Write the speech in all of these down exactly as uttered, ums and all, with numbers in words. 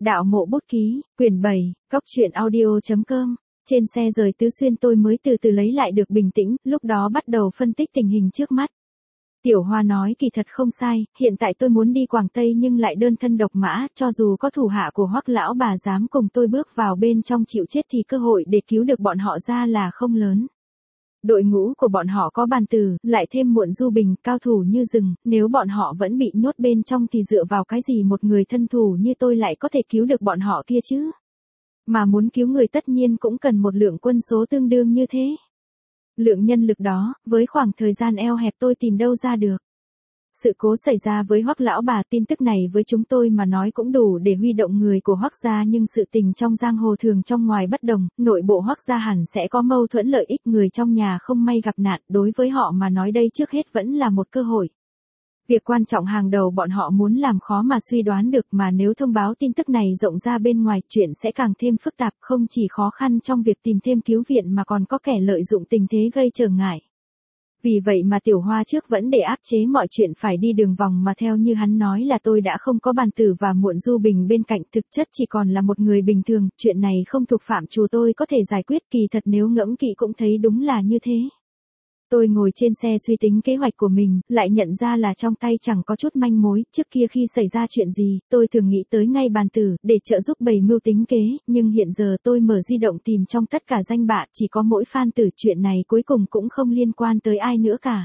Đạo Mộ Bút Ký, quyển bảy, góc truyện audio.com. Trên xe rời Tứ Xuyên tôi mới từ từ lấy lại được bình tĩnh, lúc đó bắt đầu phân tích tình hình trước mắt. Tiểu Hoa nói kỳ thật không sai, hiện tại tôi muốn đi Quảng Tây nhưng lại đơn thân độc mã, cho dù có thủ hạ của Hoắc lão bà dám cùng tôi bước vào bên trong chịu chết thì cơ hội để cứu được bọn họ ra là không lớn. Đội ngũ của bọn họ có Bàn Tử, lại thêm Muộn Du Bình, cao thủ như rừng, nếu bọn họ vẫn bị nhốt bên trong thì dựa vào cái gì một người thân thủ như tôi lại có thể cứu được bọn họ kia chứ? Mà muốn cứu người tất nhiên cũng cần một lượng quân số tương đương như thế. Lượng nhân lực đó, với khoảng thời gian eo hẹp tôi tìm đâu ra được. Sự cố xảy ra với Hoắc lão bà, tin tức này với chúng tôi mà nói cũng đủ để huy động người của Hoắc gia, nhưng sự tình trong giang hồ thường trong ngoài bất đồng, nội bộ Hoắc gia hẳn sẽ có mâu thuẫn lợi ích, người trong nhà không may gặp nạn, đối với họ mà nói đây trước hết vẫn là một cơ hội. Việc quan trọng hàng đầu bọn họ muốn làm khó mà suy đoán được, mà nếu thông báo tin tức này rộng ra bên ngoài, chuyện sẽ càng thêm phức tạp, không chỉ khó khăn trong việc tìm thêm cứu viện mà còn có kẻ lợi dụng tình thế gây trở ngại. Vì vậy mà Tiểu Hoa trước vẫn để áp chế mọi chuyện phải đi đường vòng, mà theo như hắn nói là tôi đã không có Bàn Tử và Muộn Du Bình bên cạnh, thực chất chỉ còn là một người bình thường, chuyện này không thuộc phạm trù tôi có thể giải quyết, kỳ thật nếu ngẫm kỹ cũng thấy đúng là như thế. Tôi ngồi trên xe suy tính kế hoạch của mình, lại nhận ra là trong tay chẳng có chút manh mối, trước kia khi xảy ra chuyện gì, tôi thường nghĩ tới ngay Bàn Tử, để trợ giúp bày mưu tính kế, nhưng hiện giờ tôi mở di động tìm trong tất cả danh bạ, chỉ có mỗi Phan Tử, chuyện này cuối cùng cũng không liên quan tới ai nữa cả.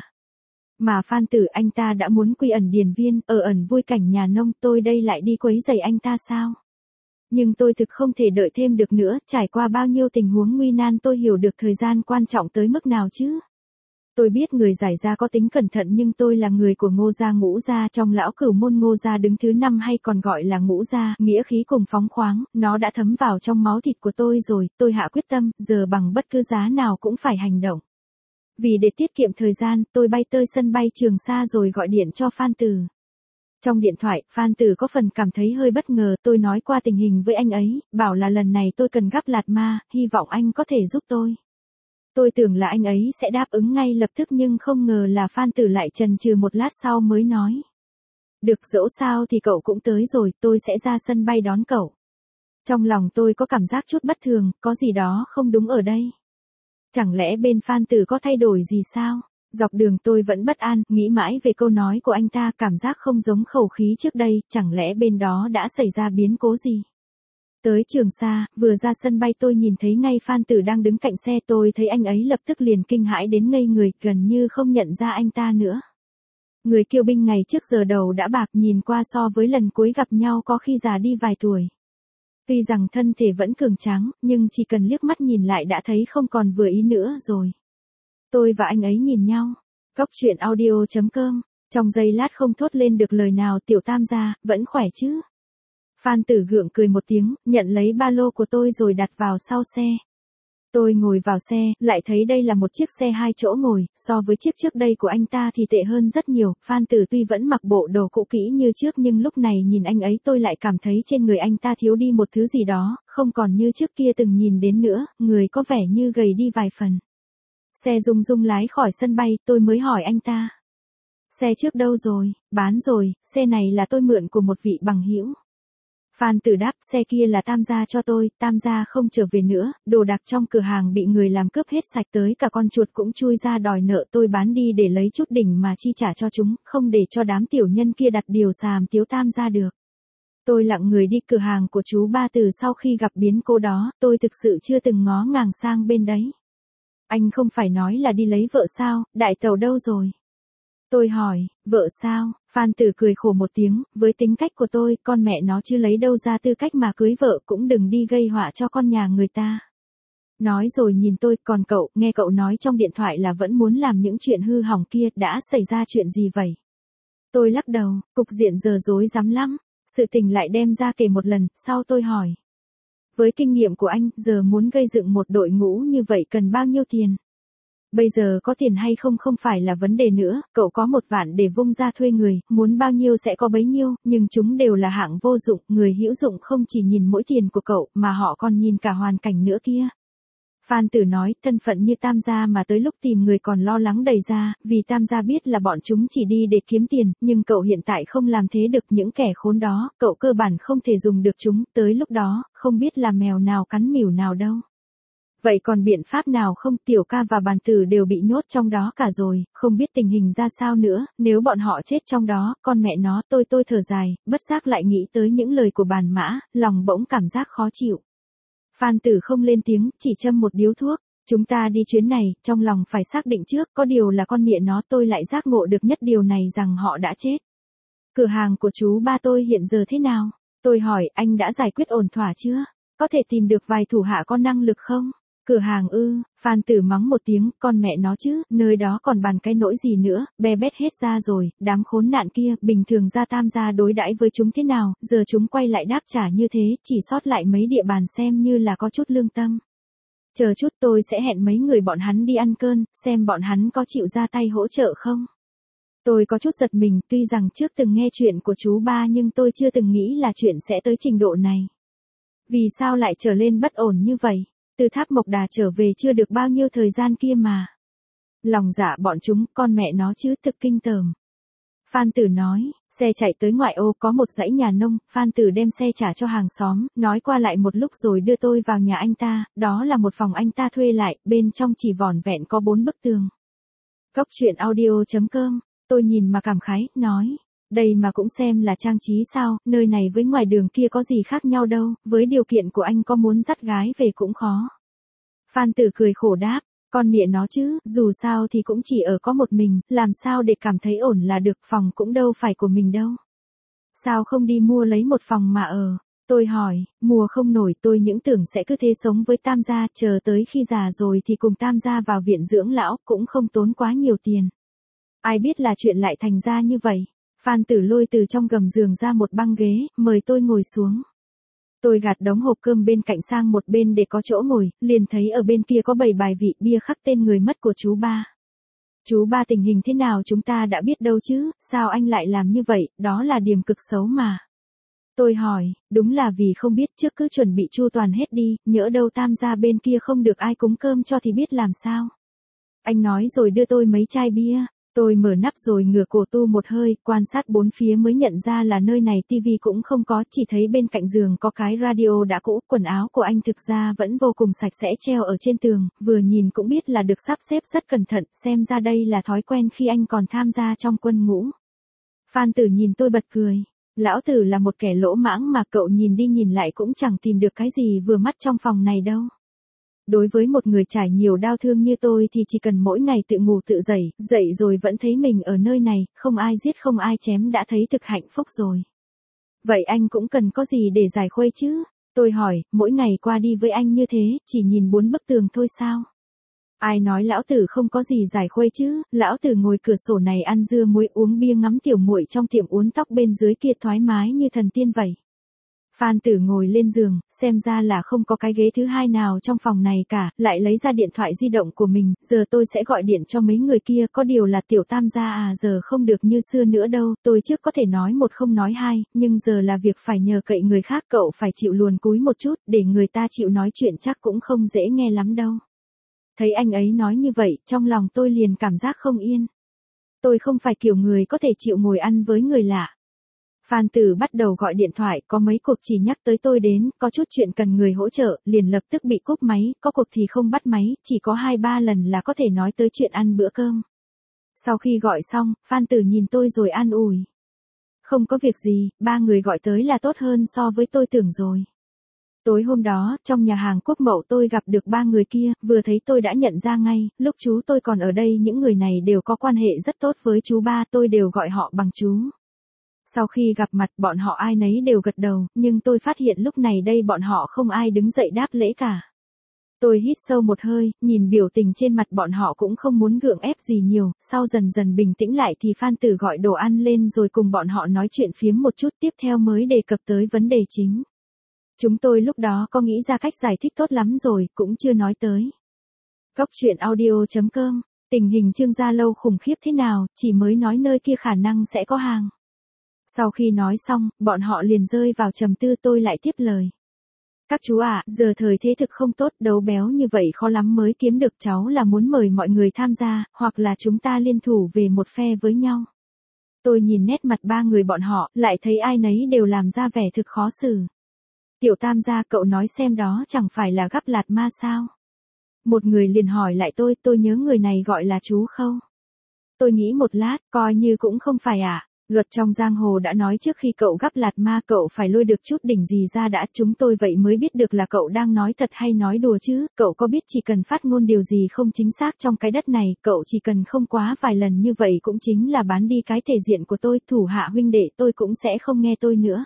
Mà Phan Tử anh ta đã muốn quy ẩn điền viên, ở ẩn vui cảnh nhà nông, tôi đây lại đi quấy rầy anh ta sao? Nhưng tôi thực không thể đợi thêm được nữa, trải qua bao nhiêu tình huống nguy nan tôi hiểu được thời gian quan trọng tới mức nào chứ. Tôi biết người Giải gia có tính cẩn thận, nhưng tôi là người của Ngô gia, Ngũ gia, trong lão cửu môn Ngô gia đứng thứ năm hay còn gọi là Ngũ gia, nghĩa khí cùng phóng khoáng, nó đã thấm vào trong máu thịt của tôi rồi, tôi hạ quyết tâm, giờ bằng bất cứ giá nào cũng phải hành động. Vì để tiết kiệm thời gian, tôi bay tới sân bay Trường Sa rồi gọi điện cho Phan Tử. Trong điện thoại, Phan Tử có phần cảm thấy hơi bất ngờ, tôi nói qua tình hình với anh ấy, bảo là lần này tôi cần gắp lạt ma, hy vọng anh có thể giúp tôi. Tôi tưởng là anh ấy sẽ đáp ứng ngay lập tức, nhưng không ngờ là Phan Tử lại chần chừ một lát sau mới nói. Được, dẫu sao thì cậu cũng tới rồi, tôi sẽ ra sân bay đón cậu. Trong lòng tôi có cảm giác chút bất thường, có gì đó không đúng ở đây. Chẳng lẽ bên Phan Tử có thay đổi gì sao? Dọc đường tôi vẫn bất an, nghĩ mãi về câu nói của anh ta, cảm giác không giống khẩu khí trước đây, chẳng lẽ bên đó đã xảy ra biến cố gì? Tới Trường Sa, vừa ra sân bay tôi nhìn thấy ngay Phan Tử đang đứng cạnh xe, tôi thấy anh ấy lập tức liền kinh hãi đến ngây người, gần như không nhận ra anh ta nữa. Người kiêu binh ngày trước giờ đầu đã bạc, nhìn qua so với lần cuối gặp nhau có khi già đi vài tuổi. Tuy rằng thân thể vẫn cường tráng, nhưng chỉ cần liếc mắt nhìn lại đã thấy không còn vừa ý nữa rồi. Tôi và anh ấy nhìn nhau. Góc truyện audio.com. Trong giây lát không thốt lên được lời nào. Tiểu Tam gia, vẫn khỏe chứ? Phan Tử gượng cười một tiếng, nhận lấy ba lô của tôi rồi đặt vào sau xe. Tôi ngồi vào xe, lại thấy đây là một chiếc xe hai chỗ ngồi, so với chiếc trước đây của anh ta thì tệ hơn rất nhiều. Phan Tử tuy vẫn mặc bộ đồ cũ kỹ như trước, nhưng lúc này nhìn anh ấy tôi lại cảm thấy trên người anh ta thiếu đi một thứ gì đó, không còn như trước kia từng nhìn đến nữa, người có vẻ như gầy đi vài phần. Xe rung rung lái khỏi sân bay, tôi mới hỏi anh ta. Xe trước đâu rồi? Bán rồi, xe này là tôi mượn của một vị bằng hữu. Phan Tử đáp, xe kia là Tam gia cho tôi, Tam gia không trở về nữa, đồ đạc trong cửa hàng bị người làm cướp hết sạch, tới cả con chuột cũng chui ra đòi nợ, tôi bán đi để lấy chút đỉnh mà chi trả cho chúng, không để cho đám tiểu nhân kia đặt điều xàm tiếu Tam gia được. Tôi lặng người đi cửa hàng của chú Ba Từ, sau khi gặp biến cố đó, tôi thực sự chưa từng ngó ngàng sang bên đấy. Anh không phải nói là đi lấy vợ sao, đại tàu đâu rồi? Tôi hỏi, vợ sao? Phan Tử cười khổ một tiếng, với tính cách của tôi, con mẹ nó chứ lấy đâu ra tư cách mà cưới vợ, cũng đừng đi gây họa cho con nhà người ta. Nói rồi nhìn tôi, còn cậu, nghe cậu nói trong điện thoại là vẫn muốn làm những chuyện hư hỏng kia, đã xảy ra chuyện gì vậy? Tôi lắc đầu, cục diện giờ rối rắm lắm, sự tình lại đem ra kể một lần, sau tôi hỏi. Với kinh nghiệm của anh, giờ muốn gây dựng một đội ngũ như vậy cần bao nhiêu tiền? Bây giờ có tiền hay không không phải là vấn đề nữa, cậu có một vạn để vung ra thuê người, muốn bao nhiêu sẽ có bấy nhiêu, nhưng chúng đều là hạng vô dụng, người hữu dụng không chỉ nhìn mỗi tiền của cậu, mà họ còn nhìn cả hoàn cảnh nữa kia. Phan Tử nói, thân phận như Tam gia mà tới lúc tìm người còn lo lắng đầy ra, vì Tam gia biết là bọn chúng chỉ đi để kiếm tiền, nhưng cậu hiện tại không làm thế được những kẻ khốn đó, cậu cơ bản không thể dùng được chúng, tới lúc đó, không biết là mèo nào cắn mỉu nào đâu. Vậy còn biện pháp nào không? Tiểu ca và bàn tử đều bị nhốt trong đó cả rồi, không biết tình hình ra sao nữa, nếu bọn họ chết trong đó, con mẹ nó, tôi tôi thở dài, bất giác lại nghĩ tới những lời của bàn mã, lòng bỗng cảm giác khó chịu. Phan Tử không lên tiếng, chỉ châm một điếu thuốc. Chúng ta đi chuyến này, trong lòng phải xác định trước, có điều là con mẹ nó tôi lại giác ngộ được nhất điều này rằng họ đã chết. Cửa hàng của chú ba tôi hiện giờ thế nào? Tôi hỏi, anh đã giải quyết ổn thỏa chưa? Có thể tìm được vài thủ hạ có năng lực không? Cửa hàng ư, Phan Tử mắng một tiếng, con mẹ nó chứ, nơi đó còn bàn cái nỗi gì nữa, bè bét hết ra rồi, đám khốn nạn kia, bình thường ra Tam gia đối đãi với chúng thế nào, giờ chúng quay lại đáp trả như thế, chỉ sót lại mấy địa bàn xem như là có chút lương tâm. Chờ chút tôi sẽ hẹn mấy người bọn hắn đi ăn cơm, xem bọn hắn có chịu ra tay hỗ trợ không. Tôi có chút giật mình, tuy rằng trước từng nghe chuyện của chú ba nhưng tôi chưa từng nghĩ là chuyện sẽ tới trình độ này. Vì sao lại trở lên bất ổn như vậy? Từ Tháp Mộc Đà trở về chưa được bao nhiêu thời gian kia mà. Lòng dạ bọn chúng, con mẹ nó chứ, thực kinh tởm. Phan Tử nói, xe chạy tới ngoại ô có một dãy nhà nông, Phan Tử đem xe trả cho hàng xóm, nói qua lại một lúc rồi đưa tôi vào nhà anh ta, đó là một phòng anh ta thuê lại, bên trong chỉ vỏn vẹn có bốn bức tường. Cốc truyện audio chấm com, tôi nhìn mà cảm khái, nói, đây mà cũng xem là trang trí sao, nơi này với ngoài đường kia có gì khác nhau đâu, với điều kiện của anh có muốn dắt gái về cũng khó. Phan Tử cười khổ đáp, con mẹ nó chứ, dù sao thì cũng chỉ ở có một mình, làm sao để cảm thấy ổn là được, phòng cũng đâu phải của mình đâu. Sao không đi mua lấy một phòng mà ở? Tôi hỏi, mua không nổi, tôi những tưởng sẽ cứ thế sống với Tam gia, chờ tới khi già rồi thì cùng Tam gia vào viện dưỡng lão, cũng không tốn quá nhiều tiền. Ai biết là chuyện lại thành ra như vậy. Phan Tử lôi từ trong gầm giường ra một băng ghế, mời tôi ngồi xuống. Tôi gạt đống hộp cơm bên cạnh sang một bên để có chỗ ngồi, liền thấy ở bên kia có bày bài vị bia khắc tên người mất của chú ba. Chú ba tình hình thế nào chúng ta đã biết đâu chứ, sao anh lại làm như vậy, đó là điểm cực xấu mà. Tôi hỏi, đúng là vì không biết, trước cứ chuẩn bị chu toàn hết đi, nhỡ đâu Tam gia bên kia không được ai cúng cơm cho thì biết làm sao. Anh nói rồi đưa tôi mấy chai bia. Tôi mở nắp rồi ngửa cổ tu một hơi, quan sát bốn phía mới nhận ra là nơi này tivi cũng không có, chỉ thấy bên cạnh giường có cái radio đã cũ, quần áo của anh thực ra vẫn vô cùng sạch sẽ treo ở trên tường, vừa nhìn cũng biết là được sắp xếp rất cẩn thận, xem ra đây là thói quen khi anh còn tham gia trong quân ngũ. Phan Tử nhìn tôi bật cười, lão tử là một kẻ lỗ mãng mà cậu nhìn đi nhìn lại cũng chẳng tìm được cái gì vừa mắt trong phòng này đâu. Đối với một người trải nhiều đau thương như tôi thì chỉ cần mỗi ngày tự ngủ tự dậy, dậy rồi vẫn thấy mình ở nơi này, không ai giết không ai chém đã thấy thực hạnh phúc rồi. Vậy anh cũng cần có gì để giải khuây chứ? Tôi hỏi, mỗi ngày qua đi với anh như thế, chỉ nhìn bốn bức tường thôi sao? Ai nói lão tử không có gì giải khuây chứ, lão tử ngồi cửa sổ này ăn dưa muối uống bia ngắm tiểu muội trong tiệm uốn tóc bên dưới kia thoải mái như thần tiên vậy. Phan Tử ngồi lên giường, xem ra là không có cái ghế thứ hai nào trong phòng này cả, lại lấy ra điện thoại di động của mình, giờ tôi sẽ gọi điện cho mấy người kia, có điều là tiểu Tam gia à, giờ không được như xưa nữa đâu, tôi trước có thể nói một không nói hai, nhưng giờ là việc phải nhờ cậy người khác, cậu phải chịu luồn cúi một chút, để người ta chịu nói chuyện chắc cũng không dễ nghe lắm đâu. Thấy anh ấy nói như vậy, trong lòng tôi liền cảm giác không yên. Tôi không phải kiểu người có thể chịu ngồi ăn với người lạ. Phan Tử bắt đầu gọi điện thoại, có mấy cuộc chỉ nhắc tới tôi đến, có chút chuyện cần người hỗ trợ, liền lập tức bị cúp máy, có cuộc thì không bắt máy, chỉ có hai ba lần là có thể nói tới chuyện ăn bữa cơm. Sau khi gọi xong, Phan Tử nhìn tôi rồi an ủi. Không có việc gì, ba người gọi tới là tốt hơn so với tôi tưởng rồi. Tối hôm đó, trong nhà hàng Quốc Mậu tôi gặp được ba người kia, vừa thấy tôi đã nhận ra ngay, lúc chú tôi còn ở đây những người này đều có quan hệ rất tốt với chú ba, tôi đều gọi họ bằng chú. Sau khi gặp mặt bọn họ ai nấy đều gật đầu, nhưng tôi phát hiện lúc này đây bọn họ không ai đứng dậy đáp lễ cả. Tôi hít sâu một hơi, nhìn biểu tình trên mặt bọn họ cũng không muốn gượng ép gì nhiều, sau dần dần bình tĩnh lại thì Phan Tử gọi đồ ăn lên rồi cùng bọn họ nói chuyện phiếm một chút, tiếp theo mới đề cập tới vấn đề chính. Chúng tôi lúc đó có nghĩ ra cách giải thích tốt lắm rồi, cũng chưa nói tới. Cốc truyện audio chấm com, tình hình Trương Gia Lâu khủng khiếp thế nào, chỉ mới nói nơi kia khả năng sẽ có hàng. Sau khi nói xong, bọn họ liền rơi vào trầm tư, tôi lại tiếp lời. Các chú ạ, giờ thời thế thực không tốt, đấu béo như vậy khó lắm mới kiếm được, cháu là muốn mời mọi người tham gia, hoặc là chúng ta liên thủ về một phe với nhau. Tôi nhìn nét mặt ba người bọn họ, lại thấy ai nấy đều làm ra vẻ thực khó xử. Tiểu Tam gia, cậu nói xem đó chẳng phải là gắp lạt ma sao? Một người liền hỏi lại tôi, tôi nhớ người này gọi là chú Khâu. Tôi nghĩ một lát, coi như cũng không phải ạ. À. Luật trong giang hồ đã nói trước khi cậu gắp lạt ma cậu phải lôi được chút đỉnh gì ra đã, chúng tôi vậy mới biết được là cậu đang nói thật hay nói đùa chứ, cậu có biết chỉ cần phát ngôn điều gì không chính xác trong cái đất này, cậu chỉ cần không quá vài lần như vậy cũng chính là bán đi cái thể diện của tôi, thủ hạ huynh đệ tôi cũng sẽ không nghe tôi nữa.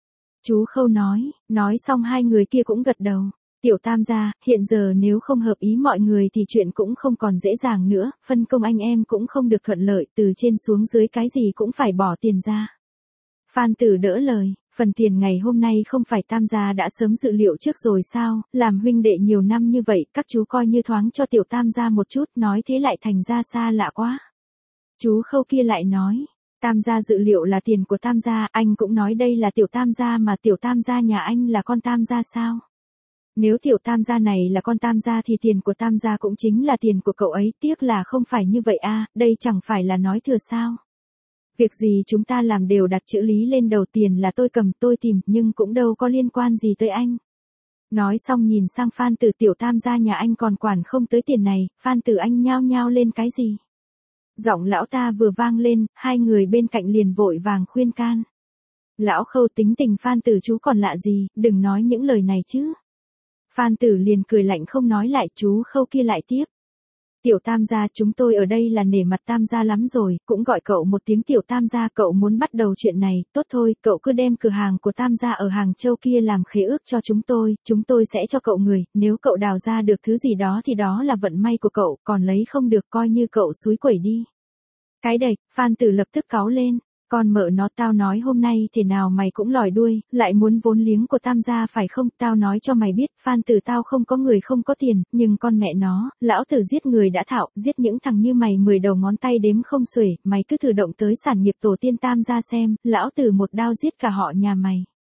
Chú Khâu nói, nói xong hai người kia cũng gật đầu. Tiểu Tam gia, hiện giờ nếu không hợp ý mọi người thì chuyện cũng không còn dễ dàng nữa, phân công anh em cũng không được thuận lợi, từ trên xuống dưới cái gì cũng phải bỏ tiền ra. Phan Tử đỡ lời, phần tiền ngày hôm nay không phải Tam gia đã sớm dự liệu trước rồi sao, làm huynh đệ nhiều năm như vậy, các chú coi như thoáng cho Tiểu Tam gia một chút, nói thế lại thành ra xa lạ quá. Chú Khâu kia lại nói, Tam gia dự liệu là tiền của Tam gia, anh cũng nói đây là Tiểu Tam gia mà Tiểu Tam gia nhà anh là con Tam gia sao? Nếu Tiểu Tam gia này là con Tam gia thì tiền của Tam gia cũng chính là tiền của cậu ấy, tiếc là không phải như vậy a, đây chẳng phải là nói thừa sao. Việc gì chúng ta làm đều đặt chữ lý lên đầu, tiền là tôi cầm tôi tìm, nhưng cũng đâu có liên quan gì tới anh. Nói xong nhìn sang Phan Tử, Tiểu Tam gia nhà anh còn quản không tới tiền này, Phan Tử anh nhao nhao lên cái gì. Giọng lão ta vừa vang lên, hai người bên cạnh liền vội vàng khuyên can. Lão Khâu, tính tình Phan Tử chú còn lạ gì, đừng nói những lời này chứ. Phan Tử liền cười lạnh không nói lại, chú Khâu kia lại tiếp. Tiểu Tam gia, chúng tôi ở đây là nể mặt Tam gia lắm rồi, cũng gọi cậu một tiếng Tiểu Tam gia, cậu muốn bắt đầu chuyện này, tốt thôi, cậu cứ đem cửa hàng của Tam gia ở Hàng Châu kia làm khế ước cho chúng tôi, chúng tôi sẽ cho cậu người, nếu cậu đào ra được thứ gì đó thì đó là vận may của cậu, còn lấy không được coi như cậu xúi quẩy đi. Cái đệch, Phan Tử lập tức cáu lên. Con mợ nó, tao nói hôm nay thế nào mày cũng lòi đuôi, lại muốn vốn liếng của Tam gia phải không, tao nói cho mày biết, Phan Tử tao không có người không có tiền, nhưng con mẹ nó, lão tử giết người đã thạo, giết những thằng như mày mười đầu ngón tay đếm không xuể, mày cứ thử động tới sản nghiệp tổ tiên Tam gia xem, lão tử một đao giết cả họ nhà mày.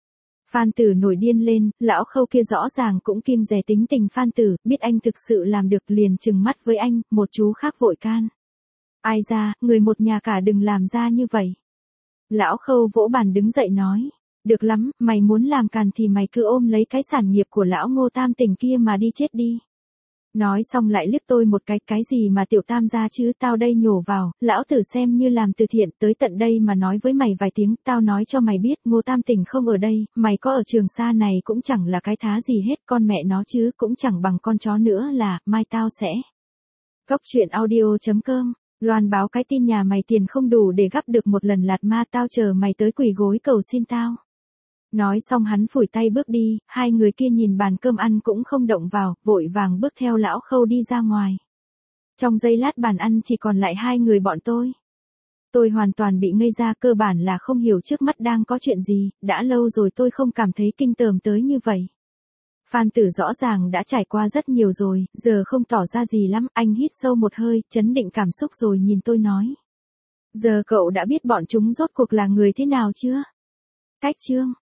Phan Tử nổi điên lên, lão Khâu kia rõ ràng cũng kiêng dè tính tình Phan Tử, biết anh thực sự làm được liền trừng mắt với anh, một chú khác vội can. Ai ra, người một nhà cả đừng làm ra như vậy. Lão Khâu vỗ bàn đứng dậy nói, được lắm, mày muốn làm càn thì mày cứ ôm lấy cái sản nghiệp của lão Ngô Tam Tình kia mà đi chết đi. Nói xong lại liếc tôi một cái, cái gì mà Tiểu Tam gia chứ, tao đây nhổ vào, lão tử xem như làm từ thiện, tới tận đây mà nói với mày vài tiếng, tao nói cho mày biết, Ngô Tam Tình không ở đây, mày có ở Trường Sa này cũng chẳng là cái thá gì hết, con mẹ nó chứ, cũng chẳng bằng con chó nữa là, mai tao sẽ. Góc truyện audio chấm com Loan báo cái tin nhà mày tiền không đủ để gắp được một lần lạt ma, tao chờ mày tới quỳ gối cầu xin tao. Nói xong hắn phủi tay bước đi, hai người kia nhìn bàn cơm ăn cũng không động vào, vội vàng bước theo lão Khâu đi ra ngoài. Trong giây lát bàn ăn chỉ còn lại hai người bọn tôi. Tôi hoàn toàn bị ngây ra, cơ bản là không hiểu trước mắt đang có chuyện gì, đã lâu rồi tôi không cảm thấy kinh tởm tới như vậy. Phan Tử rõ ràng đã trải qua rất nhiều rồi, giờ không tỏ ra gì lắm, anh hít sâu một hơi, chấn định cảm xúc rồi nhìn tôi nói. Giờ cậu đã biết bọn chúng rốt cuộc là người thế nào chưa? Cách chương